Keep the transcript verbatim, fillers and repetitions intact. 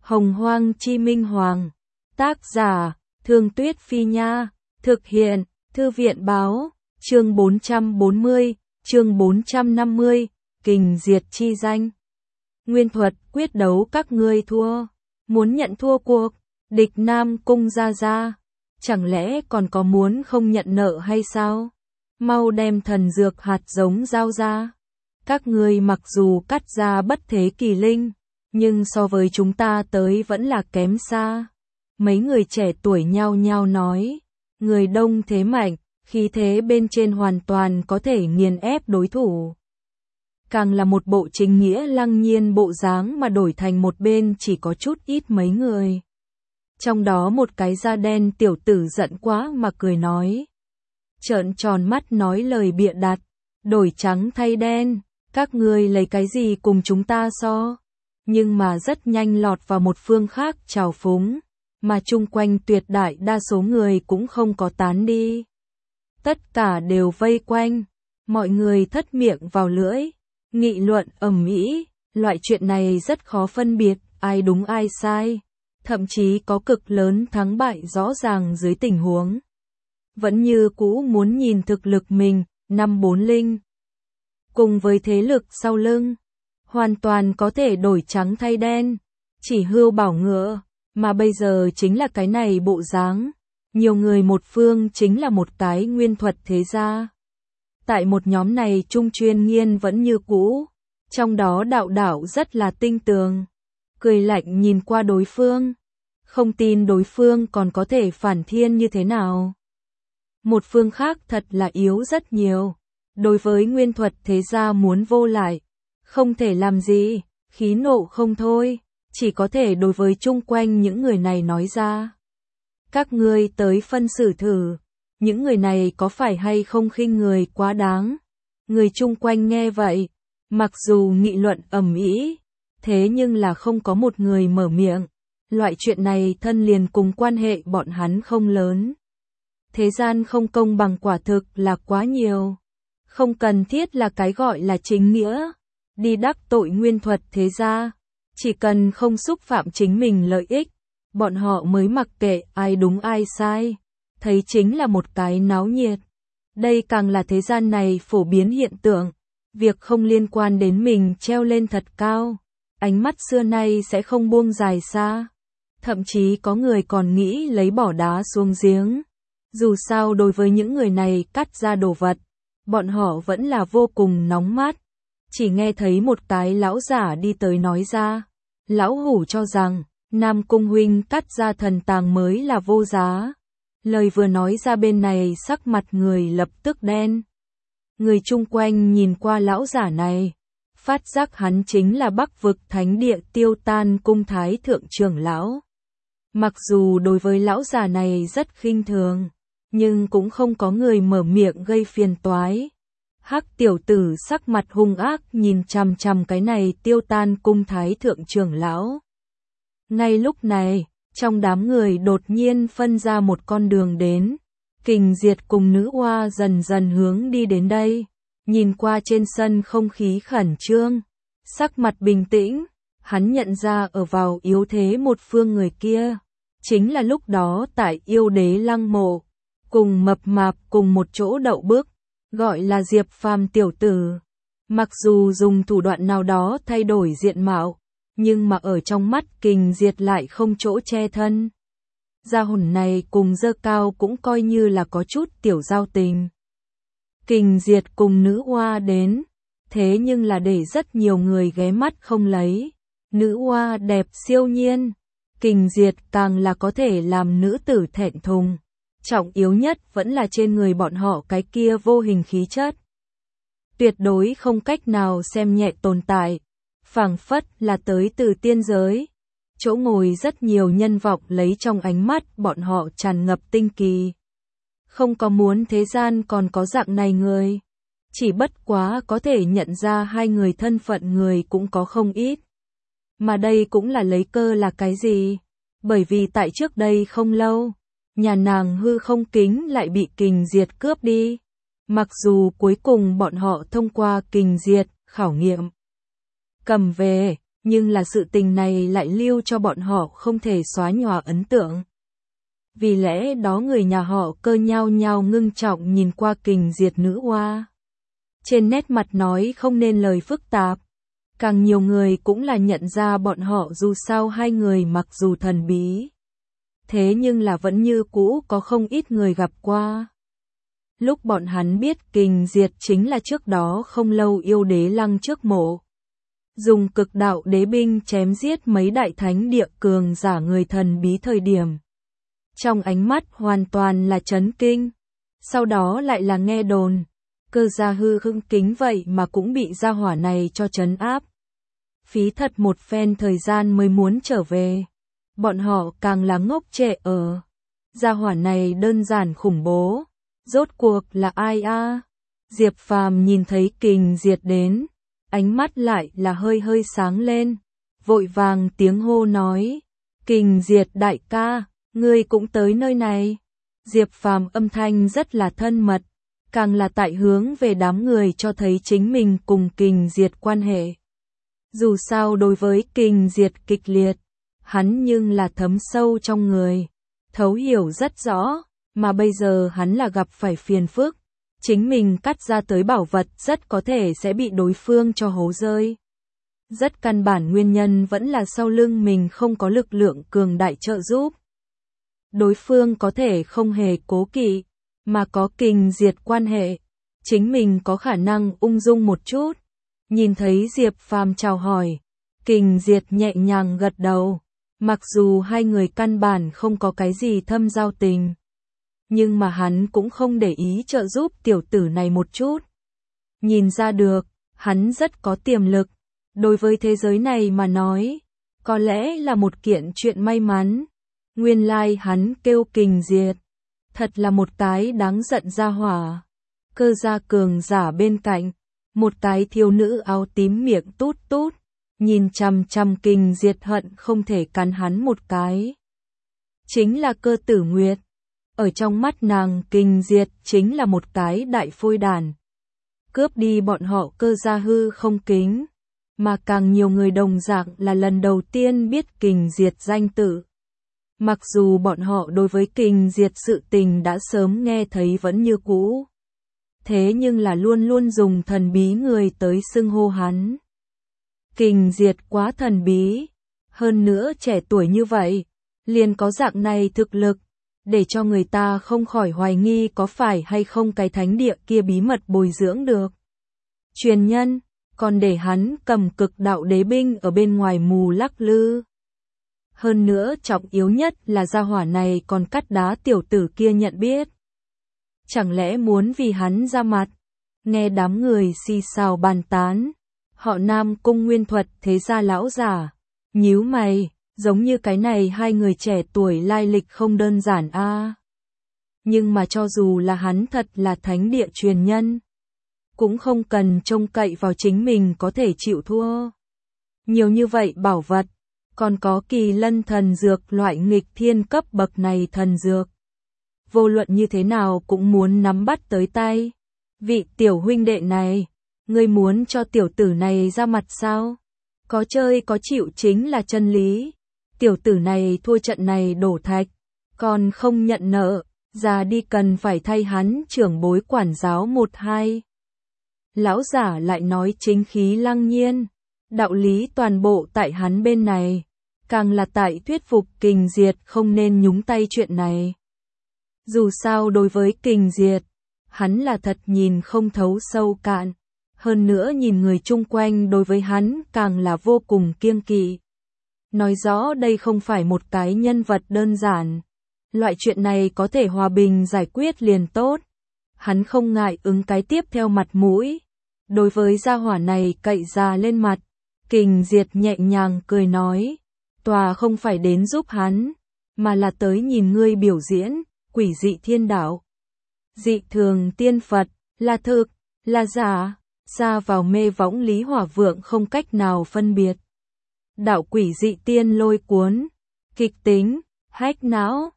Hồng Hoang Chi Minh Hoàng. Tác giả, Thương Tuyết Phi Nha. Thực hiện, Thư viện Báo. Chương bốn trăm bốn mươi, chương bốn trăm năm mươi, Kình Diệt Chi Danh. Nguyên thuật, quyết đấu các ngươi thua. Muốn nhận thua cuộc, địch Nam Cung ra ra. Chẳng lẽ còn có muốn không nhận nợ hay sao? Mau đem thần dược hạt giống giao ra. Các ngươi mặc dù cắt ra bất thế kỳ linh, nhưng so với chúng ta tới vẫn là kém xa. Mấy người trẻ tuổi nhao nhao nói, người đông thế mạnh, khí thế bên trên hoàn toàn có thể nghiền ép đối thủ. Càng là một bộ chính nghĩa lăng nhiên bộ dáng mà đổi thành một bên chỉ có chút ít mấy người. Trong đó một cái da đen tiểu tử giận quá mà cười nói. Trợn tròn mắt nói lời bịa đặt, đổi trắng thay đen, các ngươi lấy cái gì cùng chúng ta so. Nhưng mà rất nhanh lọt vào một phương khác trào phúng, mà chung quanh tuyệt đại đa số người cũng không có tán đi. Tất cả đều vây quanh, mọi người thất miệng vào lưỡi, nghị luận ầm ĩ, loại chuyện này rất khó phân biệt ai đúng ai sai, thậm chí có cực lớn thắng bại rõ ràng dưới tình huống. Vẫn như cũ muốn nhìn thực lực mình, năm bốn linh. Cùng với thế lực sau lưng, hoàn toàn có thể đổi trắng thay đen, chỉ hưu bảo ngựa, mà bây giờ chính là cái này bộ dáng. Nhiều người một phương chính là một cái nguyên thuật thế gia. Tại một nhóm này Trung Chuyên Nghiên vẫn như cũ, trong đó đạo đạo rất là tinh tường. Cười lạnh nhìn qua đối phương, không tin đối phương còn có thể phản thiên như thế nào. Một phương khác thật là yếu rất nhiều, đối với nguyên thuật thế gia muốn vô lại, không thể làm gì, khí nộ không thôi, chỉ có thể đối với chung quanh những người này nói ra. Các ngươi tới phân xử thử, những người này có phải hay không khinh người quá đáng. Người chung quanh nghe vậy, mặc dù nghị luận ầm ĩ, thế nhưng là không có một người mở miệng. Loại chuyện này thân liền cùng quan hệ bọn hắn không lớn. Thế gian không công bằng quả thực là quá nhiều. Không cần thiết là cái gọi là chính nghĩa, đi đắc tội nguyên thuật thế gia. Chỉ cần không xúc phạm chính mình lợi ích, bọn họ mới mặc kệ ai đúng ai sai. Thấy chính là một cái náo nhiệt. Đây càng là thế gian này phổ biến hiện tượng. Việc không liên quan đến mình treo lên thật cao. Ánh mắt xưa nay sẽ không buông dài xa. Thậm chí có người còn nghĩ lấy bỏ đá xuống giếng. Dù sao đối với những người này cắt ra đồ vật, bọn họ vẫn là vô cùng nóng mắt. Chỉ nghe thấy một cái lão giả đi tới nói ra. Lão hủ cho rằng, Nam Cung huynh cắt ra thần tàng mới là vô giá. Lời vừa nói ra bên này sắc mặt người lập tức đen. Người chung quanh nhìn qua lão giả này, phát giác hắn chính là Bắc vực thánh địa Tiêu Tan cung thái thượng trưởng lão. Mặc dù đối với lão già này rất khinh thường, nhưng cũng không có người mở miệng gây phiền toái. Hắc tiểu tử sắc mặt hung ác nhìn chằm chằm cái này Tiêu Tan cung thái thượng trưởng lão. Ngay lúc này, trong đám người đột nhiên phân ra một con đường đến. Kình Diệt cùng nữ oa dần dần hướng đi đến đây. Nhìn qua trên sân không khí khẩn trương, sắc mặt bình tĩnh, hắn nhận ra ở vào yếu thế một phương người kia. Chính là lúc đó tại yêu đế lăng mộ, cùng mập mạp cùng một chỗ đậu bước, gọi là Diệp Phàm tiểu tử. Mặc dù dùng thủ đoạn nào đó thay đổi diện mạo, nhưng mà ở trong mắt Kình Diệt lại không chỗ che thân. Gia hồn này cùng Dơ Cao cũng coi như là có chút tiểu giao tình. Kình Diệt cùng nữ oa đến, thế nhưng là để rất nhiều người ghé mắt không lấy. Nữ oa đẹp siêu nhiên, Kình Diệt càng là có thể làm nữ tử thẹn thùng. Trọng yếu nhất vẫn là trên người bọn họ cái kia vô hình khí chất. Tuyệt đối không cách nào xem nhẹ tồn tại, phảng phất là tới từ tiên giới. Chỗ ngồi rất nhiều nhân vọng lấy trong ánh mắt bọn họ tràn ngập tinh kỳ. Không có muốn thế gian còn có dạng này người. Chỉ bất quá có thể nhận ra hai người thân phận người cũng có không ít. Mà đây cũng là lấy cơ là cái gì? Bởi vì tại trước đây không lâu, nhà nàng hư không kính lại bị Kình Diệt cướp đi. Mặc dù cuối cùng bọn họ thông qua Kình Diệt khảo nghiệm cầm về, Nhưng là sự tình này lại lưu cho bọn họ không thể xóa nhòa ấn tượng. Vì lẽ đó người nhà họ Cơ nhao nhao ngưng trọng nhìn qua Kình Diệt nữ oa. Trên nét mặt nói không nên lời phức tạp. Càng nhiều người cũng là nhận ra bọn họ dù sao hai người mặc dù thần bí. Thế nhưng là vẫn như cũ có không ít người gặp qua. Lúc bọn hắn biết Kình Diệt chính là trước đó không lâu yêu đế lăng trước mộ. Dùng cực đạo đế binh chém giết mấy đại thánh địa cường giả người thần bí thời điểm. Trong ánh mắt hoàn toàn là chấn kinh. Sau đó lại là nghe đồn. Cơ gia hư hưng kính vậy mà cũng bị gia hỏa này cho trấn áp. Phí thật một phen thời gian mới muốn trở về. Bọn họ càng là ngốc trệ ở. Gia hỏa này đơn giản khủng bố. Rốt cuộc là ai a? Diệp Phàm nhìn thấy Kình Diệt đến. Ánh mắt lại là hơi hơi sáng lên. Vội vàng tiếng hô nói. Kình Diệt đại ca, ngươi cũng tới nơi này. Diệp Phàm âm thanh rất là thân mật. Càng là tại hướng về đám người cho thấy chính mình cùng Kình Diệt quan hệ. Dù sao đối với Kình Diệt kịch liệt, hắn nhưng là thấm sâu trong người, thấu hiểu rất rõ, mà bây giờ hắn là gặp phải phiền phức, chính mình cắt ra tới bảo vật rất có thể sẽ bị đối phương cho hố rơi. Rất căn bản nguyên nhân vẫn là sau lưng mình không có lực lượng cường đại trợ giúp. Đối phương có thể không hề cố kỵ, mà có Kình Diệt quan hệ, chính mình có khả năng ung dung một chút. Nhìn thấy Diệp Phàm chào hỏi, Kình Diệt nhẹ nhàng gật đầu, mặc dù hai người căn bản không có cái gì thâm giao tình, nhưng mà hắn cũng không để ý trợ giúp tiểu tử này một chút. Nhìn ra được, hắn rất có tiềm lực, đối với thế giới này mà nói, có lẽ là một kiện chuyện may mắn. Nguyên lai like hắn kêu Kình Diệt, thật là một cái đáng giận gia hỏa. Cơ gia cường giả bên cạnh, một cái thiếu nữ áo tím miệng tút tút, nhìn chằm chằm Kình Diệt hận không thể cắn hắn một cái. Chính là Cơ Tử Nguyệt. Ở trong mắt nàng Kình Diệt chính là một cái đại phôi đàn. Cướp đi bọn họ Cơ gia hư không kính. Mà càng nhiều người đồng dạng là lần đầu tiên biết Kình Diệt danh tự. Mặc dù bọn họ đối với Kình Diệt sự tình đã sớm nghe thấy vẫn như cũ. Thế nhưng là luôn luôn dùng thần bí người tới xưng hô hắn. Kình Diệt quá thần bí, hơn nữa trẻ tuổi như vậy, liền có dạng này thực lực, để cho người ta không khỏi hoài nghi có phải hay không cái thánh địa kia bí mật bồi dưỡng được. Truyền nhân, còn để hắn cầm cực đạo đế binh ở bên ngoài mù lắc lư. Hơn nữa trọng yếu nhất là gia hỏa này còn cắt đá tiểu tử kia nhận biết. Chẳng lẽ muốn vì hắn ra mặt? Nghe đám người xì xào bàn tán. Họ Nam Cung Nguyên Thuật thế gia lão giả. Nhíu mày, giống như cái này hai người trẻ tuổi lai lịch không đơn giản a. À. Nhưng mà cho dù là hắn thật là thánh địa truyền nhân, cũng không cần trông cậy vào chính mình có thể chịu thua. Nhiều như vậy bảo vật, còn có Kỳ Lân thần dược loại nghịch thiên cấp bậc này thần dược. Vô luận như thế nào cũng muốn nắm bắt tới tay. Vị tiểu huynh đệ này, ngươi muốn cho tiểu tử này ra mặt sao? Có chơi có chịu chính là chân lý. Tiểu tử này thua trận này đổ thạch, còn không nhận nợ, già đi cần phải thay hắn trưởng bối quản giáo một hai. Lão giả lại nói chính khí lăng nhiên, đạo lý toàn bộ tại hắn bên này, càng là tại thuyết phục Kình Diệt không nên nhúng tay chuyện này. Dù sao đối với Kình Diệt, hắn là thật nhìn không thấu sâu cạn, hơn nữa nhìn người chung quanh đối với hắn càng là vô cùng kiêng kỵ. Nói rõ đây không phải một cái nhân vật đơn giản, loại chuyện này có thể hòa bình giải quyết liền tốt. Hắn không ngại ứng cái tiếp theo mặt mũi. Đối với gia hỏa này cậy ra lên mặt, Kình Diệt nhẹ nhàng cười nói, tòa không phải đến giúp hắn, mà là tới nhìn ngươi biểu diễn, quỷ dị thiên đạo. Dị thường tiên Phật, là thực, là giả, xa vào mê võng Lý Hỏa Vượng không cách nào phân biệt. Đạo quỷ dị tiên lôi cuốn, kịch tính, hách não,